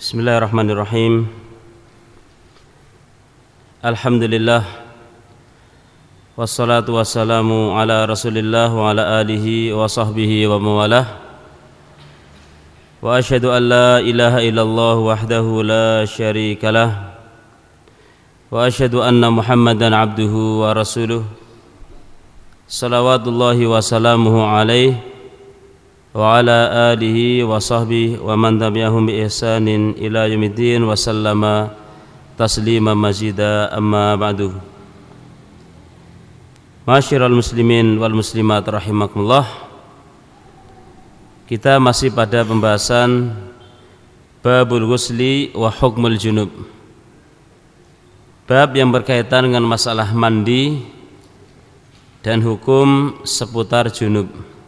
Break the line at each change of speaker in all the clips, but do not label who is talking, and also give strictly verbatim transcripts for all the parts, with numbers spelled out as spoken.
Bismillahirrahmanirrahim. Alhamdulillah. Wassalatu wassalamu ala Rasulillah wa ala alihi wa sahbihi wa mawalah. Wa asyhadu an la ilaha illallah wahdahu la syarikalah. Wa asyhadu anna Muhammadan abduhu wa rasuluh. Salawatullahi wa salamuhu alaihi wa ala alihi wa sahbihi wa man tabi'ahum bi ihsanin ila yaumiddin wa sallama taslima mazida, amma ba'du. Masyiral muslimin wal muslimat rahimakumullah. Kita masih pada pembahasan babul ghusli wa hukmul junub, bab yang berkaitan dengan masalah mandi dan hukum seputar junub.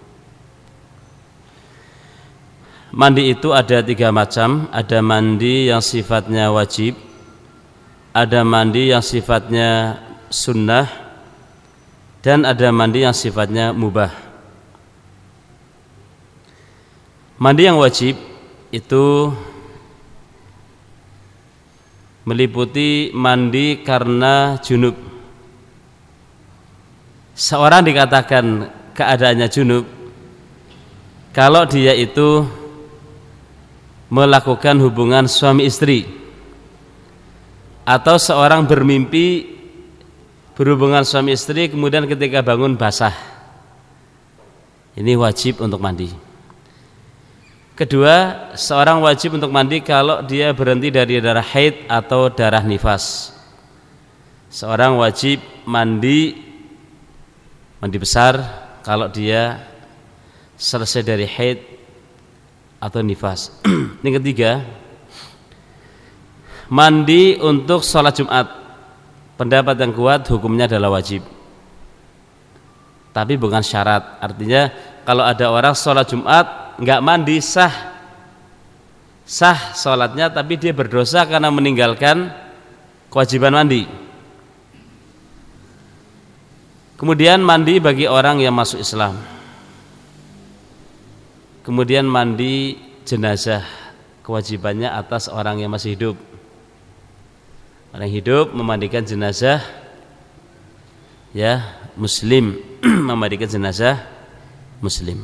Mandi itu ada tiga macam. Ada mandi yang sifatnya wajib, ada mandi yang sifatnya sunnah, dan ada mandi yang sifatnya mubah. Mandi yang wajib itu meliputi mandi karena junub. Seorang dikatakan keadaannya junub kalau dia itu melakukan hubungan suami istri, atau seorang bermimpi berhubungan suami istri kemudian ketika bangun basah. Ini wajib untuk mandi. Kedua, seorang wajib untuk mandi kalau dia berhenti dari darah haid atau darah nifas. Seorang wajib mandi mandi besar kalau dia selesai dari haid atau nifas. Yang ketiga, mandi untuk sholat Jumat. Pendapat yang kuat hukumnya adalah wajib, tapi bukan syarat. Artinya kalau ada orang sholat Jumat nggak mandi, sah sah sholatnya, tapi dia berdosa karena meninggalkan kewajiban mandi. Kemudian mandi bagi orang yang masuk Islam. Kemudian mandi jenazah, kewajibannya atas orang yang masih hidup. Orang hidup memandikan jenazah, ya, muslim memandikan jenazah muslim.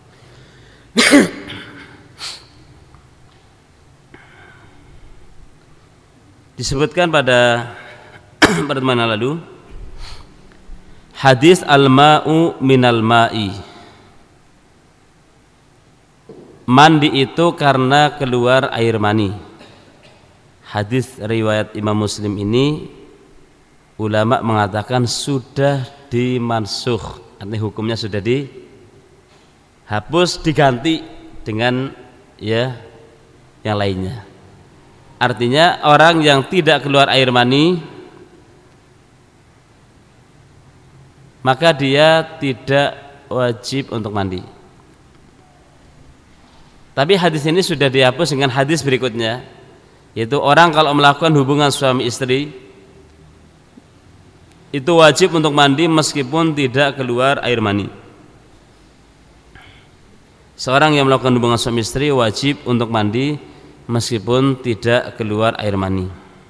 Disebutkan pada pertemuan lalu hadis al-ma'u minal ma'i, mandi itu karena keluar air mani. Hadis riwayat Imam Muslim ini ulama mengatakan sudah dimansukh, artinya hukumnya sudah dihapus, diganti dengan ya yang lainnya. Artinya orang yang tidak keluar air mani maka dia tidak wajib untuk mandi. Tapi hadis ini sudah dihapus dengan hadis berikutnya, yaitu orang kalau melakukan hubungan suami istri itu wajib untuk mandi meskipun tidak keluar air mani. Seorang yang melakukan hubungan suami istri wajib untuk mandi meskipun tidak keluar air mani.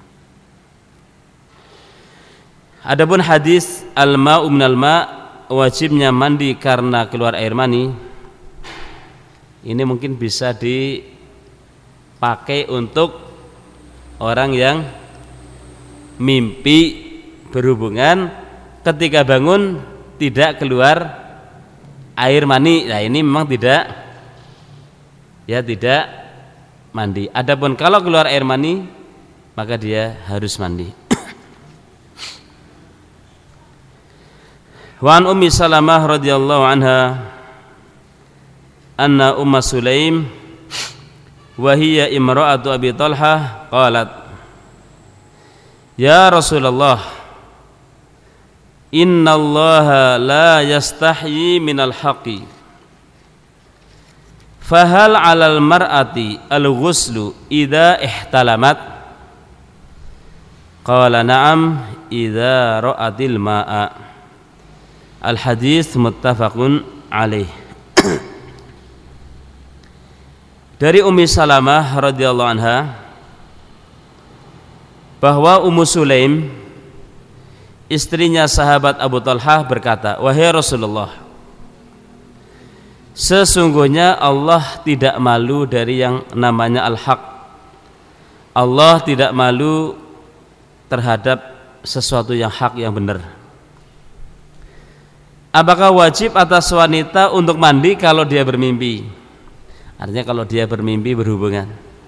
Adapun hadis al-ma'u minal ma', wajibnya mandi karena keluar air mani, ini mungkin bisa dipakai untuk orang yang mimpi berhubungan ketika bangun tidak keluar air mani. Nah, ini memang tidak ya tidak mandi. Adapun kalau keluar air mani maka dia harus mandi. Wa an Ummi Salamah radhiyallahu anha anna Umma Sulaim wa hiya imra'atu Abi Talha qalat, ya Rasulullah, innallaha la yastahyi minal haqqi, fahal 'alal mar'ati al-ghuslu idza ihtalamat? Qala na'am idza ra'atil ma'a. Al-hadits muttafaqun alaih. Dari Ummi Salamah radhiyallahu anha, bahwa Ummu Sulaim istrinya sahabat Abu Talhah berkata, wahai Rasulullah, sesungguhnya Allah tidak malu dari yang namanya al-haq. Allah tidak malu terhadap sesuatu yang hak, yang benar. Apakah wajib atas wanita untuk mandi kalau dia bermimpi? Artinya kalau dia bermimpi berhubungan.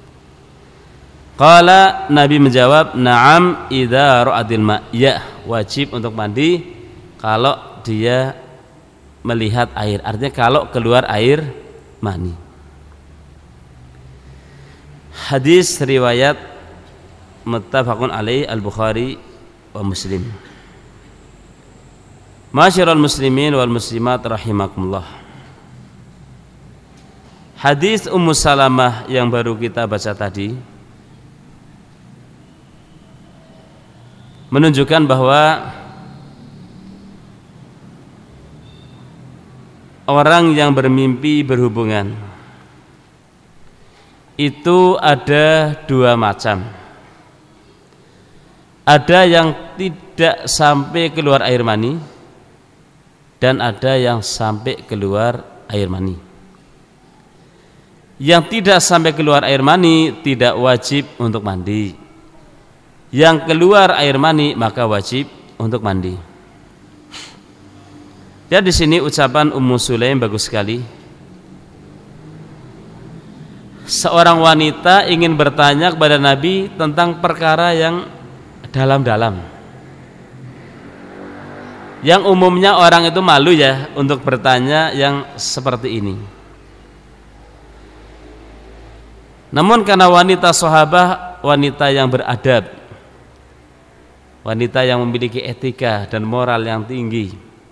Qala, Nabi menjawab, na'am idza ra'atil ma'. Ya, wajib untuk mandi kalau dia melihat air. Artinya kalau keluar air mani. Hadis riwayat muttafaqun alaih Al-Bukhari wa Muslim. Masyiral muslimin wal muslimat rahimakumullah. Hadis Ummu Salamah yang baru kita baca tadi menunjukkan bahwa orang yang bermimpi berhubungan itu ada dua macam. Ada yang tidak sampai keluar air mani dan ada yang sampai keluar air mani. Yang tidak sampai keluar air mani tidak wajib untuk mandi. Yang keluar air mani maka wajib untuk mandi. Ya, di sini ucapan Ummu Sulaim bagus sekali. Seorang wanita ingin bertanya kepada Nabi tentang perkara yang dalam-dalam, yang umumnya orang itu malu ya untuk bertanya yang seperti ini. Namun karena wanita sahabah, wanita yang beradab, wanita yang memiliki etika dan moral yang tinggi,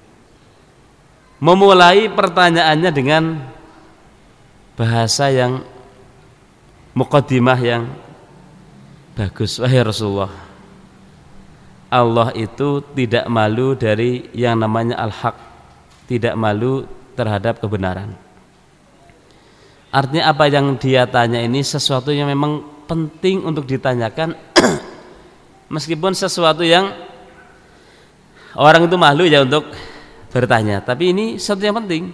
memulai pertanyaannya dengan bahasa yang muqaddimah yang bagus. Wahai Rasulullah, Allah itu tidak malu dari yang namanya al-haq, tidak malu terhadap kebenaran. Artinya apa yang dia tanya ini sesuatu yang memang penting untuk ditanyakan meskipun sesuatu yang orang itu malu ya untuk bertanya, tapi ini sesuatu yang penting.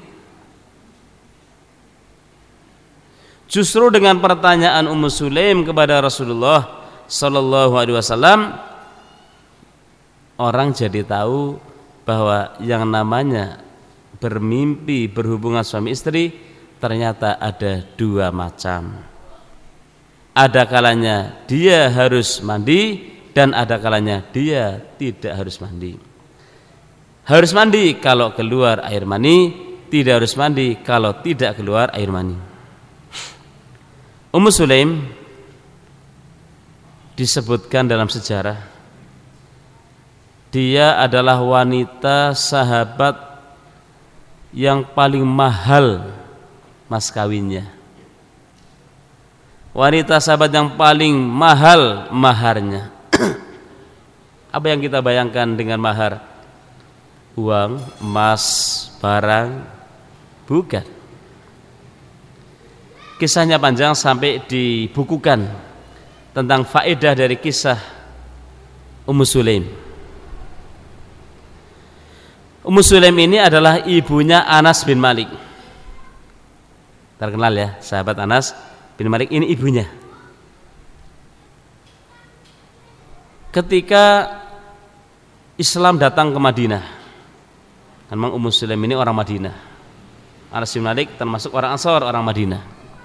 Justru dengan pertanyaan Ummu Sulaim kepada Rasulullah sallallahu alaihi wasallam, orang jadi tahu bahwa yang namanya bermimpi berhubungan suami istri ternyata ada dua macam. Ada kalanya dia harus mandi dan ada kalanya dia tidak harus mandi. Harus mandi kalau keluar air mani, tidak harus mandi kalau tidak keluar air mani. Ummu Sulaim disebutkan dalam sejarah, dia adalah wanita sahabat yang paling mahal mas kawinnya. Wanita sahabat yang paling mahal maharnya. Apa yang kita bayangkan dengan mahar? Uang, emas, barang? Bukan. Kisahnya panjang sampai dibukukan tentang faedah dari kisah Ummu Sulaim. Ummu Sulaim ini adalah ibunya Anas bin Malik. Terkenal ya, sahabat Anas bin Malik ini ibunya. Ketika Islam datang ke Madinah, memang Ummu Sulaim ini orang Madinah, Anas bin Malik termasuk orang Ansor, orang Madinah.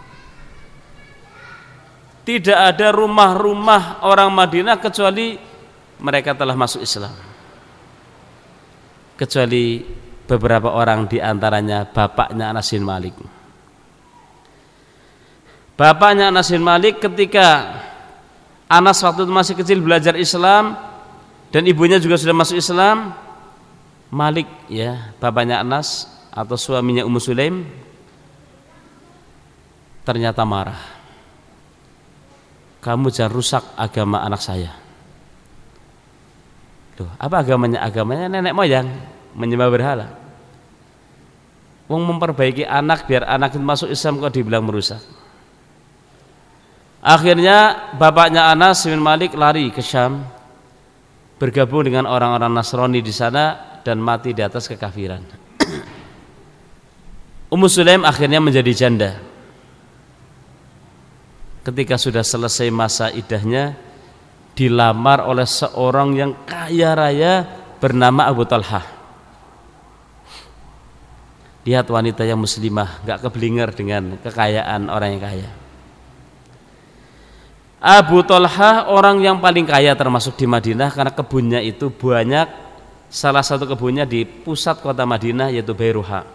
Tidak ada rumah-rumah orang Madinah kecuali mereka telah masuk Islam, kecuali beberapa orang di antaranya bapaknya Anas bin Malik. Bapaknya Anas bin Malik ketika Anas waktu itu masih kecil belajar Islam dan ibunya juga sudah masuk Islam, Malik ya, bapaknya Anas atau suaminya Ummu Sulaim ternyata marah. Kamu jangan rusak agama anak saya. Loh, apa agamanya? Agamanya nenek moyang, menyembah berhala. Wong memperbaiki anak biar anak itu masuk Islam kok dibilang merusak. Akhirnya bapaknya Anas bin Malik lari ke Syam, bergabung dengan orang-orang Nasrani di sana dan mati di atas kekafiran. Ummu Sulaim akhirnya menjadi janda. Ketika sudah selesai masa iddahnya, dilamar oleh seorang yang kaya raya bernama Abu Talhah. Lihat wanita yang muslimah, gak keblinger dengan kekayaan orang yang kaya. Abu Talhah orang yang paling kaya termasuk di Madinah karena kebunnya itu banyak. Salah satu kebunnya di pusat kota Madinah yaitu Bairuha.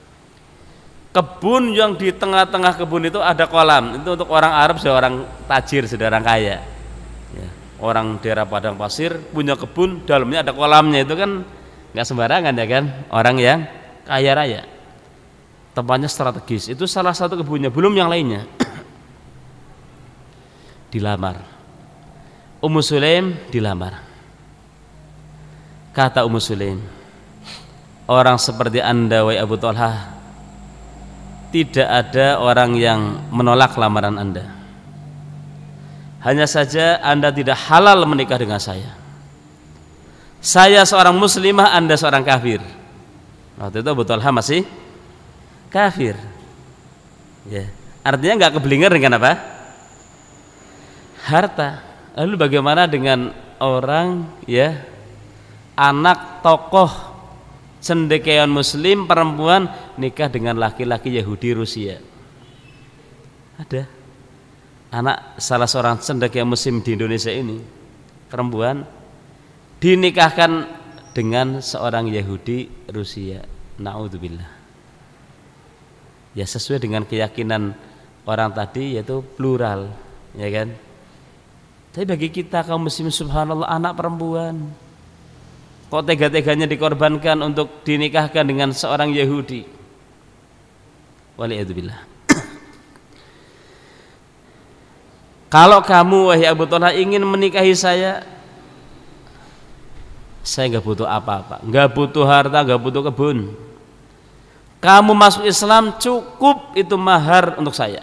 Kebun yang di tengah-tengah kebun itu ada kolam. Itu untuk orang Arab, sudah orang tajir, sudah orang kaya ya. Orang daerah padang pasir punya kebun, dalamnya ada kolamnya, itu kan gak sembarangan ya kan, orang yang kaya raya. Tempatnya strategis. Itu salah satu kebunnya, belum yang lainnya. Dilamar. Ummu Sulaim dilamar. Kata Ummu Sulaim, orang seperti Anda wahai Abu Talhah, tidak ada orang yang menolak lamaran Anda. Hanya saja Anda tidak halal menikah dengan saya. Saya seorang muslimah, Anda seorang kafir. Waktu itu Abu Talhah masih kafir ya. Artinya gak keblinger dengan apa? Harta. Lalu bagaimana dengan orang ya, anak tokoh cendekiawan muslim perempuan nikah dengan laki-laki Yahudi Rusia? Ada anak salah seorang cendekiawan muslim di Indonesia ini, perempuan dinikahkan dengan seorang Yahudi Rusia. Naudzubillah. Ya sesuai dengan keyakinan orang tadi yaitu plural, ya kan? Tapi bagi kita kaum muslim, subhanallah, anak perempuan kok tega-teganya dikorbankan untuk dinikahkan dengan seorang Yahudi. Waliyadzubillah. Kalau kamu wahai Abu Talhah ingin menikahi saya, saya nggak butuh apa-apa, nggak butuh harta, nggak butuh kebun. Kamu masuk Islam cukup itu mahar untuk saya.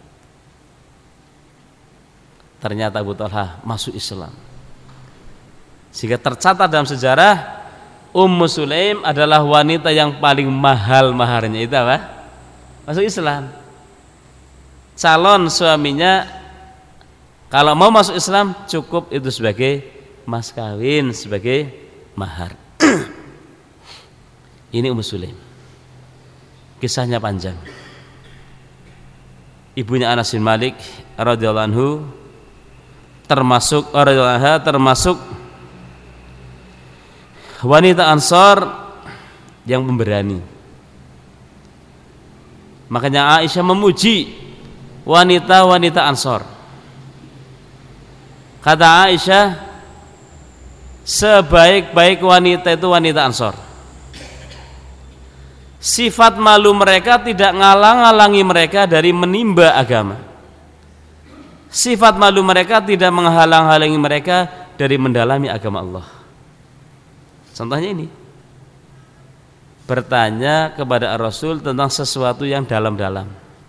Ternyata Abu Talhah masuk Islam, sehingga tercatat dalam sejarah Ummu Sulaim adalah wanita yang paling mahal maharnya. Itu apa? Masuk Islam. Calon suaminya kalau mau masuk Islam cukup itu sebagai mas kawin, sebagai mahar. Ini Ummu Sulaim. Kisahnya panjang. Ibunya Anas bin Malik radhiyallahu anhu termasuk radhiyallahu termasuk wanita Ansar yang pemberani. Makanya Aisyah memuji wanita-wanita Ansar. Kata Aisyah, sebaik-baik wanita itu wanita Ansar. Sifat malu mereka tidak ngalang-alangi mereka dari menimba agama. Sifat malu mereka tidak menghalang-halangi mereka dari mendalami agama Allah. Contohnya ini, bertanya kepada Rasul tentang sesuatu yang dalam-dalam.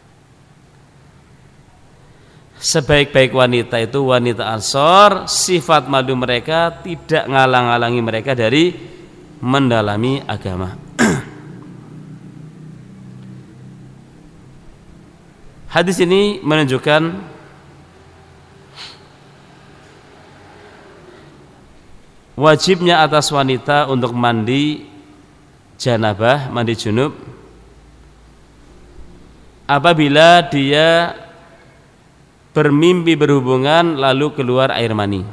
Sebaik-baik wanita itu wanita Ansar, sifat malu mereka tidak ngalang-alangi mereka dari mendalami agama. Hadis ini menunjukkan wajibnya atas wanita untuk mandi janabah, mandi junub apabila dia bermimpi berhubungan lalu keluar air mani.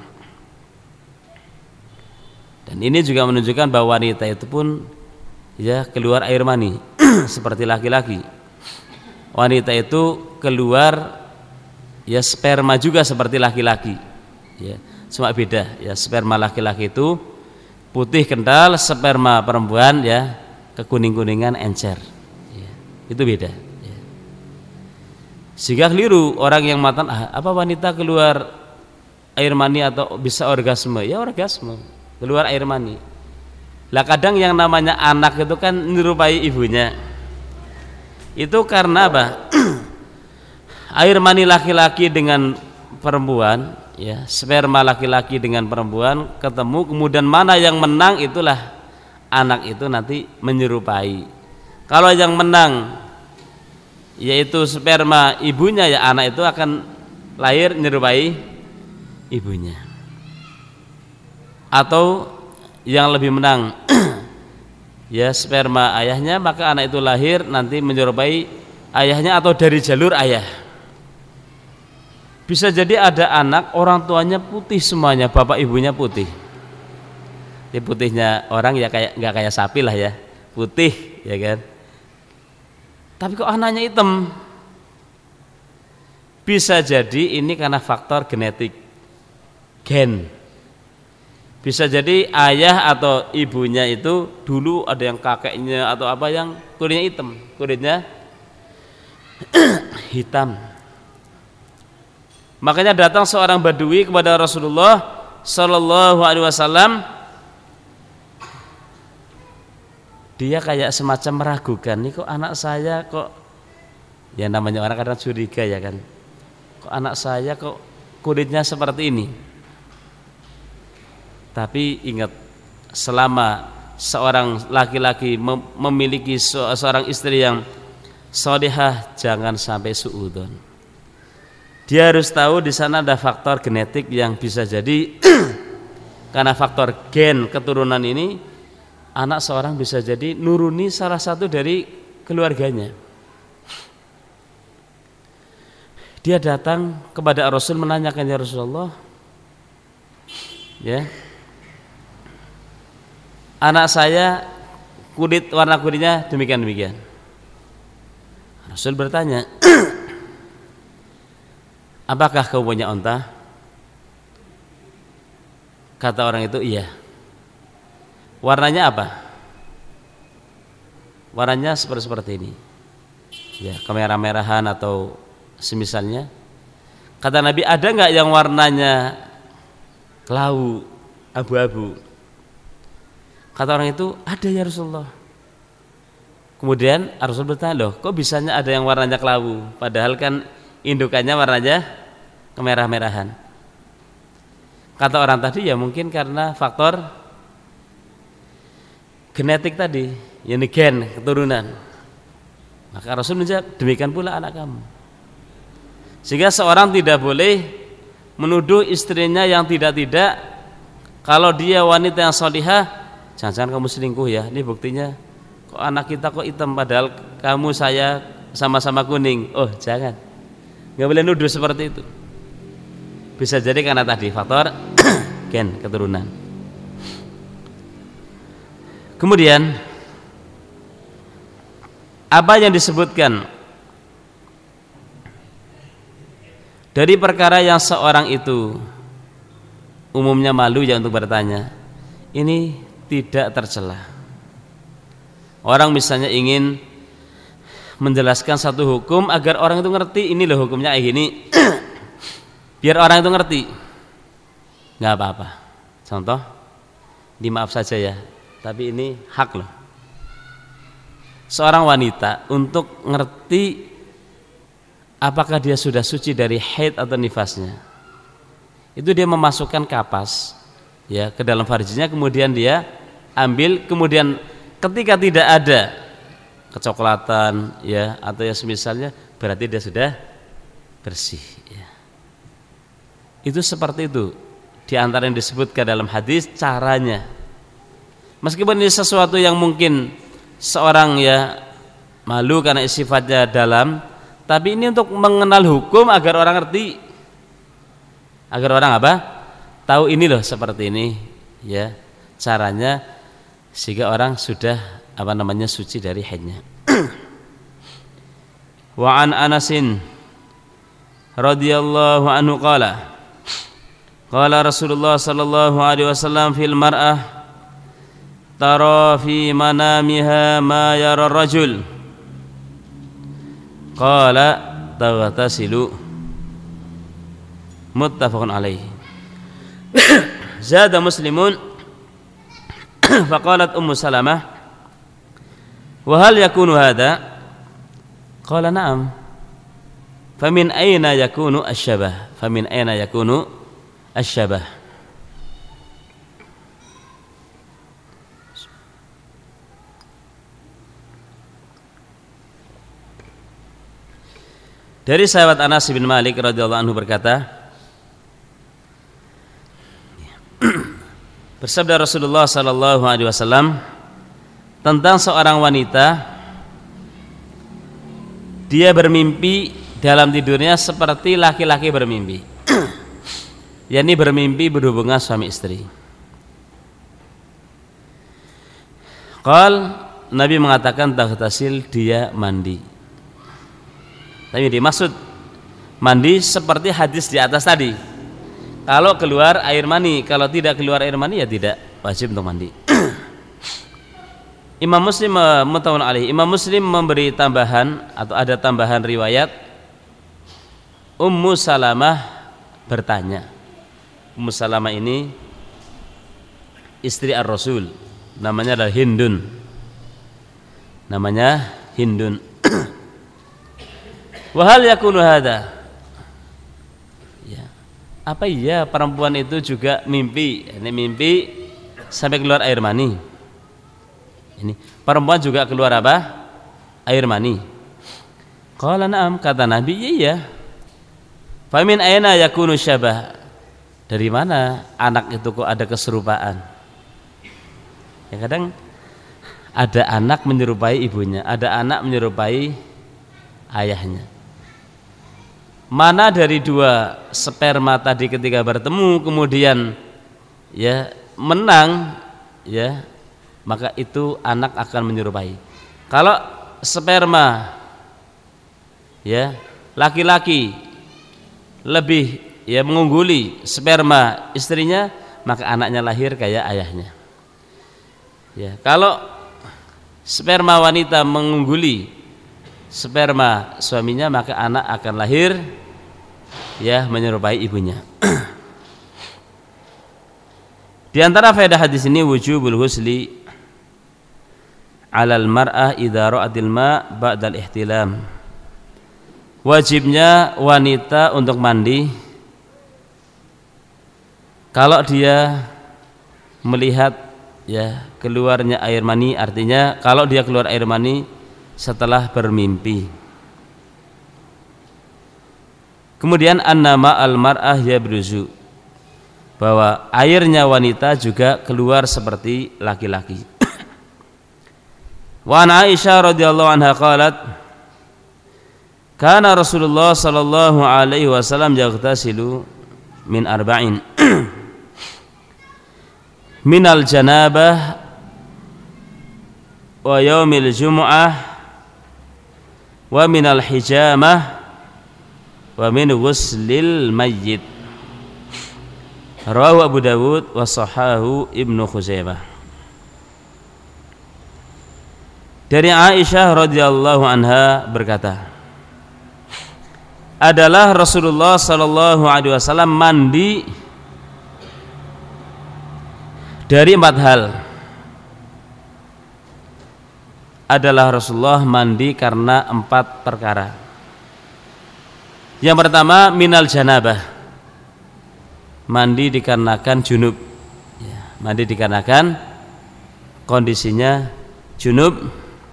Dan ini juga menunjukkan bahwa wanita itu pun ya keluar air mani seperti laki-laki. Wanita itu keluar ya sperma juga seperti laki-laki. Ya, cuma beda ya, sperma laki-laki itu putih kental, sperma perempuan ya kekuning-kuningan encer. Ya, itu beda. Ya. Sehingga keliru orang yang matan, ah, apa wanita keluar air mani atau bisa orgasme? Ya orgasme, keluar air mani. Lah kadang yang namanya anak itu kan menyerupai ibunya. Itu karena apa? Air mani laki-laki dengan perempuan, ya, sperma laki-laki dengan perempuan ketemu, kemudian mana yang menang itulah anak itu nanti menyerupai. Kalau yang menang yaitu sperma ibunya, ya anak itu akan lahir menyerupai ibunya. Atau yang lebih menang ya sperma ayahnya, maka anak itu lahir nanti menyerupai ayahnya atau dari jalur ayah. Bisa jadi ada anak orang tuanya putih semuanya, bapak ibunya putih. Ini putihnya orang ya kayak nggak kayak sapi lah ya, putih ya kan. Tapi kok anaknya hitam? Bisa jadi ini karena faktor genetik, gen. Bisa jadi ayah atau ibunya itu dulu ada yang kakeknya atau apa yang kulitnya hitam, kulitnya hitam. Makanya datang seorang badui kepada Rasulullah Sallallahu Alaihi Wasallam. Dia kayak semacam meragukan, nih kok anak saya kok, ya namanya orang kadang curiga ya kan, kok anak saya kok kulitnya seperti ini. Tapi ingat, selama seorang laki-laki mem memiliki seorang istri yang sholihah, jangan sampai suudzon. Dia harus tahu di sana ada faktor genetik yang bisa jadi karena faktor gen keturunan ini, anak seorang bisa jadi nuruni salah satu dari keluarganya. Dia datang kepada Rasul menanyakan, ya Rasulullah, ya, anak saya kulit warna kulitnya demikian demikian. Rasul bertanya, apakah kau punya unta? Kata orang itu, iya. Warnanya apa? Warnanya seperti seperti ini, ya, kemerah-merahan atau semisalnya. Kata Nabi, ada nggak yang warnanya kelau, abu-abu? Kata orang itu, ada ya Rasulullah. Kemudian Rasul bertanya, loh, kok bisanya ada yang warnanya kelau, padahal kan indukannya warnanya kemerah-merahan? Kata orang tadi, ya mungkin karena faktor genetik tadi, yakni gen keturunan. Maka Rasul menjawab, demikian pula anak kamu. Sehingga seorang tidak boleh menuduh istrinya yang tidak-tidak. Kalau dia wanita yang sholihah, jangan-jangan kamu selingkuh ya, ini buktinya kok anak kita kok hitam padahal kamu saya sama-sama kuning. Oh jangan, nggak boleh nuduh seperti itu. Bisa jadi karena tadi faktor gen keturunan. Kemudian apa yang disebutkan dari perkara yang seorang itu umumnya malu ya untuk bertanya, ini tidak tercela. Orang misalnya ingin menjelaskan satu hukum agar orang itu ngerti, ini loh hukumnya kayak gini, biar orang itu ngerti, nggak apa-apa. Contoh, dimaaf saja ya, tapi ini hak loh. Seorang wanita untuk ngerti apakah dia sudah suci dari haid atau nifasnya, itu dia memasukkan kapas ya ke dalam farjinya, kemudian dia ambil, kemudian ketika tidak ada kecoklatan ya atau ya semisalnya, berarti dia sudah bersih ya. Itu seperti itu di antara yang disebutkan dalam hadis caranya. Meskipun ini sesuatu yang mungkin seorang ya malu karena sifatnya dalam, tapi ini untuk mengenal hukum agar orang ngerti, agar orang apa? Tahu ini loh seperti ini ya caranya, sehingga orang sudah apa namanya suci dari haidnya. Wa an Anasin radhiyallahu anhu qala qala Rasulullah sallallahu alaihi wasallam fil mar'ah tara fi manamiha ma yara rajul qala taghtasilu, muttafaqun alaihi. Zada Muslimun faqalat Ummu Salamah wa hal yakunu hadha? Qala na'am. Famin aina yakunu asyabah? famin aina yakunu asyabah. Dari sahabat Anas bin Malik radhiyallahu anhu berkata, bersabda Rasulullah sallallahu alaihi wasallam tentang seorang wanita, dia bermimpi dalam tidurnya seperti laki-laki bermimpi, yakni bermimpi berhubungan suami istri. Qal, Nabi mengatakan taghtasil, dia mandi. Tapi dimaksud mandi seperti hadis di atas tadi. Kalau keluar air mani, kalau tidak keluar air mani ya tidak wajib untuk mandi. Imam Muslim muttafaqun alaihi. Imam Muslim memberi tambahan atau ada tambahan riwayat, Ummu Salamah bertanya. Ummu Salamah ini istri Ar-Rasul, namanya adalah Hindun. Namanya Hindun. Wahal yakunu hada, ya, apa iya perempuan itu juga mimpi? Ini mimpi sampai keluar air mani. Ini perempuan juga keluar apa? Air mani. Qala na'am, kata Nabi, iya. Famin aina yakunu syabah, dari mana anak itu kok ada keserupaan? Ya, kadang ada anak menyerupai ibunya, ada anak menyerupai ayahnya. Mana dari dua sperma tadi ketika bertemu kemudian ya menang, ya, maka itu anak akan menyerupai. Kalau sperma ya laki-laki lebih ya mengungguli sperma istrinya, maka anaknya lahir kayak ayahnya. Ya, kalau sperma wanita mengungguli sperma suaminya, maka anak akan lahir ya menyerupai ibunya. Di antara faedah hadis ini wujubul husli 'alal mar'ah idza ra'atil ma' ba'dal ihtilam. Wajibnya wanita untuk mandi kalau dia melihat ya keluarnya air mani, artinya kalau dia keluar air mani setelah bermimpi. Kemudian annama al-mar'ah yabruzu, bahwa airnya wanita juga keluar seperti laki-laki. Wa an Aisyah radhiyallahu anha qalat, kana Rasulullah sallallahu alaihi wasallam yaghtasilu min arba'in minal janabah wa yaumil jumu'ah wa minal hijamah wa min ghuslil mayyit. Rawahu Abu Dawud wa sahahu Ibnu Khuzaimah. Dari Aisyah radhiyallahu anha berkata, adalah Rasulullah sallallahu alaihi wasallam mandi dari empat hal. Adalah Rasulullah mandi karena empat perkara. Yang pertama minal janabah, mandi dikarenakan junub, ya, mandi dikarenakan kondisinya junub,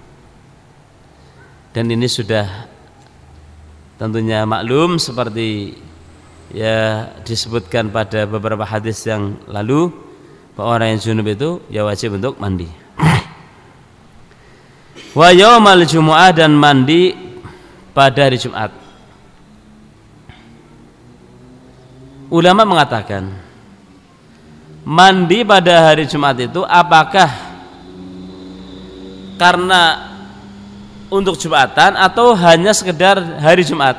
dan ini sudah tentunya maklum seperti ya disebutkan pada beberapa hadis yang lalu, bahwa orang yang junub itu ya wajib untuk mandi. Wa yaumal jumu'ah, dan mandi pada hari Jumat. Ulama mengatakan mandi pada hari Jumat itu apakah karena untuk Jumatan atau hanya sekedar hari Jumat?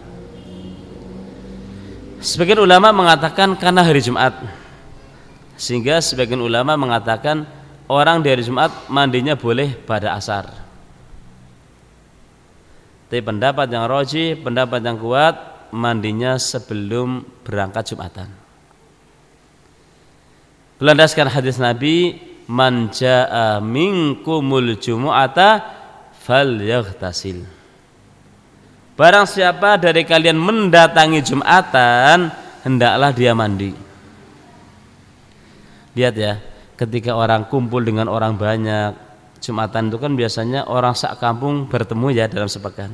Sebagian ulama mengatakan karena hari Jumat, sehingga sebagian ulama mengatakan orang di hari Jumat mandinya boleh pada asar. Tapi pendapat yang rajih, pendapat yang kuat, mandinya sebelum berangkat Jumatan. Berlandaskan hadis Nabi, man jaa minkumul jumu'ata falyaghtasil. barang siapa dari kalian mendatangi Jumatan, hendaklah dia mandi. Lihat ya, ketika orang kumpul dengan orang banyak, Jumatan itu kan biasanya orang sak kampung bertemu ya dalam sepekan.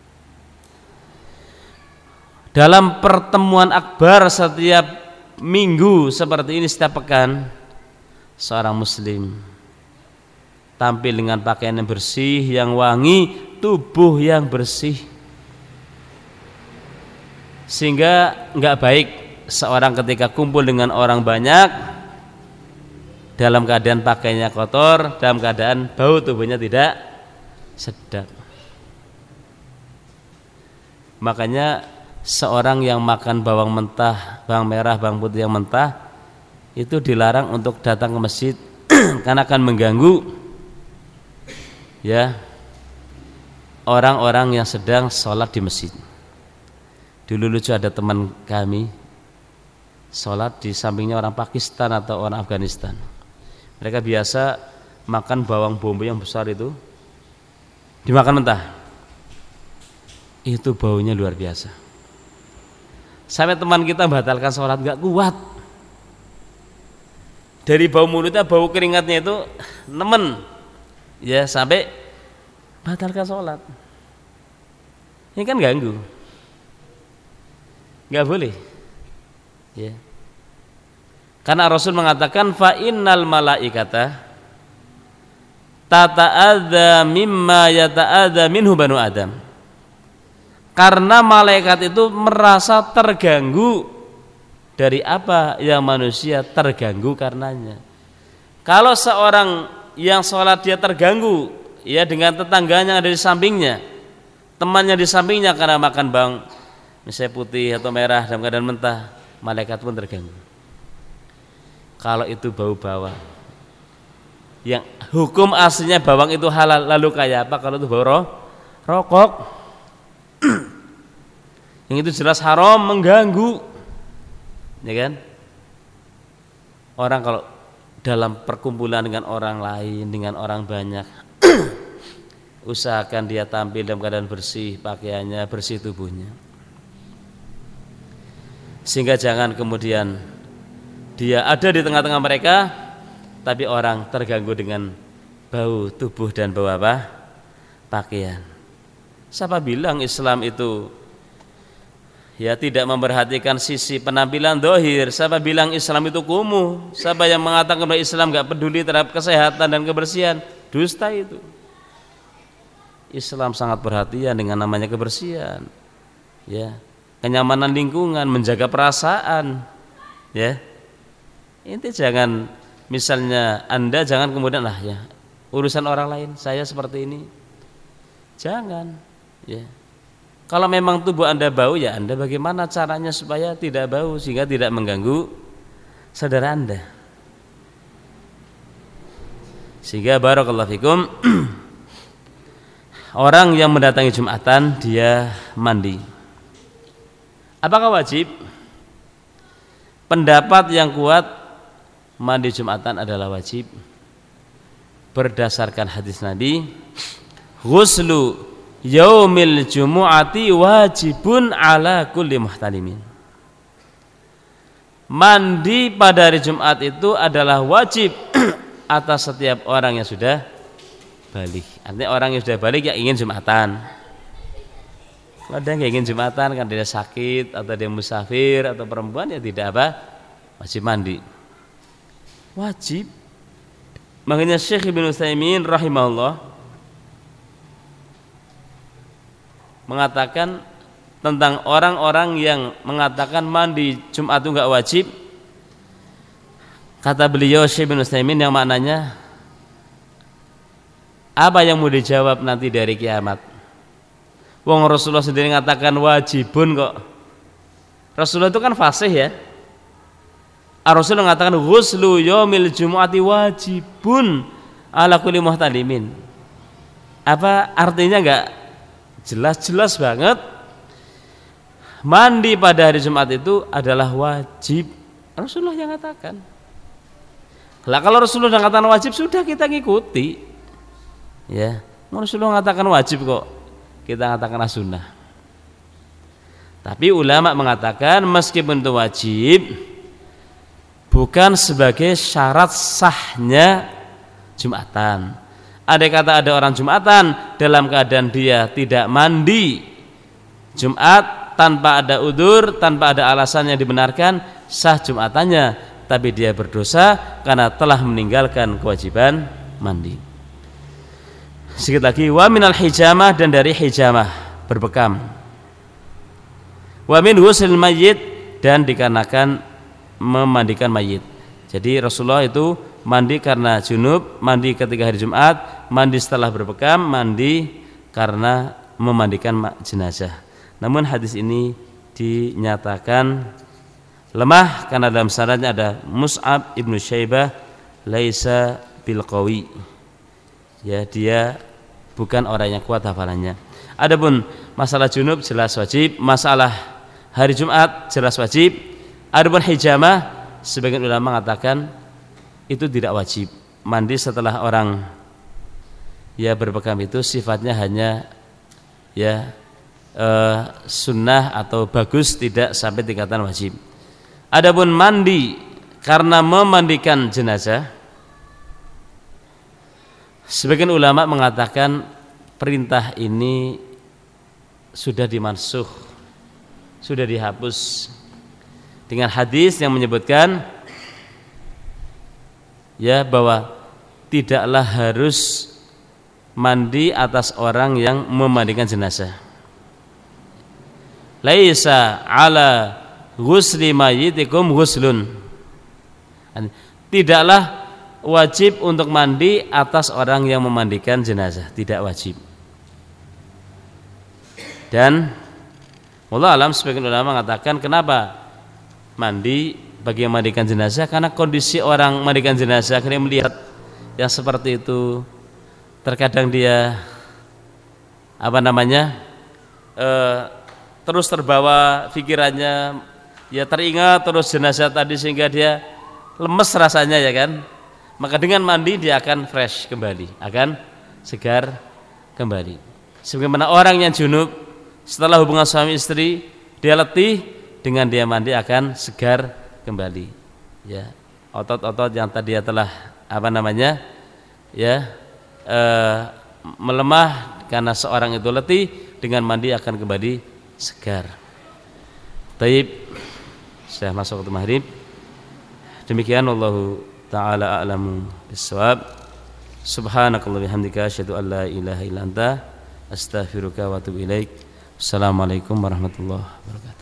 Dalam pertemuan akbar setiap minggu seperti ini, setiap pekan, seorang muslim tampil dengan pakaian yang bersih, yang wangi, tubuh yang bersih, sehingga nggak baik seorang ketika kumpul dengan orang banyak dalam keadaan pakaiannya kotor, dalam keadaan bau tubuhnya tidak sedap. Makanya seorang yang makan bawang mentah, bawang merah, bawang putih yang mentah itu dilarang untuk datang ke masjid karena akan mengganggu ya orang-orang yang sedang sholat di masjid. Dulu lucu, ada teman kami sholat di sampingnya orang Pakistan atau orang Afghanistan. Mereka biasa makan bawang bombay yang besar itu dimakan mentah. Itu baunya luar biasa. Sampai teman kita batalkan sholat, gak kuat. Dari bau mulutnya, bau keringatnya itu nemen, ya sampai batalkan sholat. Ini kan ganggu, gak boleh. Ya. Karena Rasul mengatakan fa innal malaikata tata'adza mimma yata'adza minhu banu Adam. Karena malaikat itu merasa terganggu dari apa yang manusia terganggu karenanya. Kalau seorang yang sholat dia terganggu ya dengan tetangganya yang ada di sampingnya, temannya di sampingnya karena makan bawang misalnya putih atau merah dalam keadaan mentah, malaikat pun terganggu. Kalau itu bau bawang, yang hukum aslinya bawang itu halal, lalu kayak apa kalau itu bau roh, rokok? Yang itu jelas haram, mengganggu, ya kan? Orang kalau dalam perkumpulan dengan orang lain, dengan orang banyak, usahakan dia tampil dalam keadaan bersih pakaiannya, bersih tubuhnya, sehingga jangan kemudian dia ada di tengah-tengah mereka tapi orang terganggu dengan bau tubuh dan bau apa? Pakaian. Siapa bilang Islam itu ya tidak memperhatikan sisi penampilan dohir? Siapa bilang Islam itu kumuh? Siapa yang mengatakan bahwa Islam gak peduli terhadap kesehatan dan kebersihan? Dusta itu. Islam sangat perhatian dengan namanya kebersihan, ya, kenyamanan lingkungan, menjaga perasaan, ya. Inti jangan misalnya Anda jangan kemudian lah ya urusan orang lain, saya seperti ini, jangan, ya. Kalau memang tubuh Anda bau, ya Anda bagaimana caranya supaya tidak bau sehingga tidak mengganggu saudara Anda. Sehingga barakallahu fikum orang yang mendatangi Jumatan dia mandi. Apakah wajib? Pendapat yang kuat mandi Jumatan adalah wajib berdasarkan hadis Nabi, ghuslu yaumil jumu'ati wajibun ala kulli muhtalimin. Mandi pada hari Jumat itu adalah wajib atas setiap orang yang sudah balik. Artinya orang yang sudah balik yang ingin Jumatan. Kalau ada yang ingin Jumatan kan dia sakit atau dia musafir atau perempuan, ya tidak apa, wajib mandi. Wajib. Makanya Syekh Ibnu Utsaimin rahimahullah mengatakan tentang orang-orang yang mengatakan mandi Jumat itu enggak wajib. Kata beliau Syekh Ibnu Utsaimin yang maknanya apa yang mau dijawab nanti dari kiamat? Wong Rasulullah sendiri mengatakan wajibun kok. Rasulullah itu kan fasih ya. Rasul mengatakan ghuslu yaumil jumu'ati wajibun ala kulli muhtalimin. Apa artinya? Enggak jelas-jelas banget. Mandi pada hari Jumat itu adalah wajib. Rasulullah yang katakan. Lah kalau Rasulullah yang katakan wajib, sudah kita ngikuti. Ya, Rasulullah mengatakan wajib kok. Kita katakan sunnah. Tapi ulama mengatakan meskipun itu wajib, bukan sebagai syarat sahnya Jumatan. Ada kata ada orang Jumatan dalam keadaan dia tidak mandi Jumat tanpa ada udzur, tanpa ada alasan yang dibenarkan, sah Jumatannya, tapi dia berdosa karena telah meninggalkan kewajiban mandi. Sedikit lagi, wa minal hijamah, dan dari hijamah berbekam. Wa min ghusl mayyit, dan dikarenakan memandikan mayit. Jadi Rasulullah itu mandi karena junub, mandi ketika hari Jumat, mandi setelah berbekam, mandi karena memandikan jenazah. Namun hadis ini dinyatakan lemah karena dalam sanadnya ada Mus'ab ibnu Syaibah laisa bil qawi. Ya, dia bukan orang yang kuat hafalannya. Adapun masalah junub jelas wajib, masalah hari Jumat jelas wajib. Adapun hijamah, sebagian ulama mengatakan itu tidak wajib. Mandi setelah orang ya berbekam itu sifatnya hanya ya eh, sunnah atau bagus, tidak sampai tingkatan wajib. Adapun mandi karena memandikan jenazah, sebagian ulama mengatakan perintah ini sudah dimansuh, sudah dihapus dengan hadis yang menyebutkan ya bahwa tidaklah harus mandi atas orang yang memandikan jenazah. Laisa ala ghusli mayyitikum ghuslun. Tidaklah wajib untuk mandi atas orang yang memandikan jenazah, tidak wajib. Dan wallahu alam, sebagian ulama mengatakan kenapa mandi bagi yang memandikan jenazah, karena kondisi orang memandikan jenazah akhirnya melihat yang seperti itu, terkadang dia apa namanya e, terus terbawa pikirannya, ya teringat terus jenazah tadi sehingga dia lemes rasanya ya kan. Maka dengan mandi dia akan fresh kembali, akan segar kembali. Sebagaimana orang yang junub setelah hubungan suami istri dia letih, dengan dia mandi akan segar kembali. Ya, otot-otot yang tadi telah apa namanya ya e, melemah karena seorang itu letih, dengan mandi akan kembali segar. Taib, sudah masuk waktu maghrib. Demikian wallahu ta'ala a'lamu bissawab. Subhanakallah bihamdika asyhadu an la ilaha illa anta astaghfiruka wa atubu ilaik. Assalamualaikum warahmatullahi wabarakatuh.